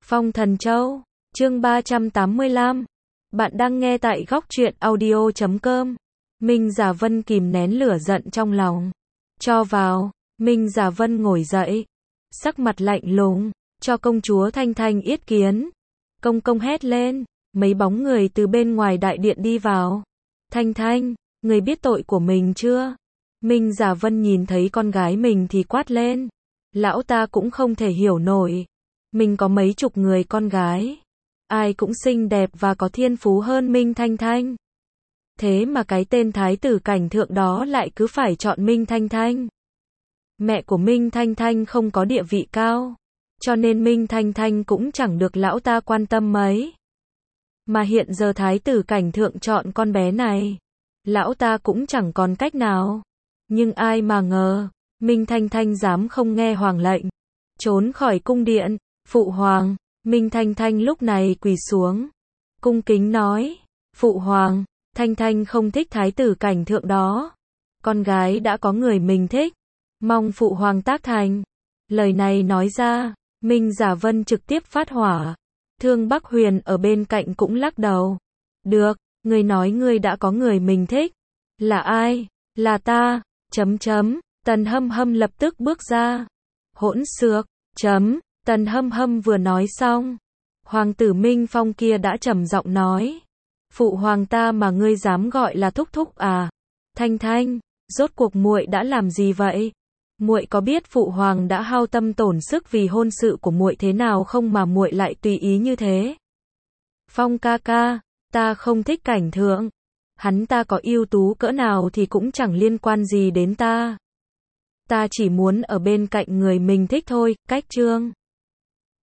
Phong Thần Châu, chương 385. Bạn đang nghe tại góc truyện audio.com. Minh Giả Vân kìm nén lửa giận trong lòng. Cho vào, Minh Giả Vân ngồi dậy, sắc mặt lạnh lùng, cho công chúa Thanh Thanh yết kiến. Công công hét lên, mấy bóng người từ bên ngoài đại điện đi vào. Thanh Thanh, người biết tội của mình chưa? Minh Giả Vân nhìn thấy con gái mình thì quát lên. Lão ta cũng không thể hiểu nổi. Mình có mấy chục người con gái, ai cũng xinh đẹp và có thiên phú hơn Minh Thanh Thanh. Thế mà cái tên thái tử cảnh thượng đó lại cứ phải chọn Minh Thanh Thanh. Mẹ của Minh Thanh Thanh không có địa vị cao, cho nên Minh Thanh Thanh cũng chẳng được lão ta quan tâm mấy. Mà hiện giờ thái tử cảnh thượng chọn con bé này, lão ta cũng chẳng còn cách nào. Nhưng ai mà ngờ, Minh Thanh Thanh dám không nghe hoàng lệnh, trốn khỏi cung điện. Phụ hoàng, Minh Thanh Thanh lúc này quỳ xuống, cung kính nói, Phụ hoàng, Thanh Thanh không thích thái tử cảnh thượng đó. Con gái đã có người mình thích, mong Phụ hoàng tác thành. Lời này nói ra, Minh Giả Vân trực tiếp phát hỏa. Thương Bắc Huyền ở bên cạnh cũng lắc đầu. Được, ngươi nói ngươi đã có người mình thích. Là ai? Là ta, Tần Hâm Hâm lập tức bước ra. Hỗn xược, Tần Hâm Hâm vừa nói xong, hoàng tử Minh Phong kia đã trầm giọng nói, phụ hoàng ta mà ngươi dám gọi là thúc thúc à? Thanh Thanh, rốt cuộc muội đã làm gì vậy? Muội có biết phụ hoàng đã hao tâm tổn sức vì hôn sự của muội thế nào không mà muội lại tùy ý như thế? Phong ca ca, ta không thích cảnh thượng, hắn ta có ưu tú cỡ nào thì cũng chẳng liên quan gì đến ta. Ta chỉ muốn ở bên cạnh người mình thích thôi. Cách chương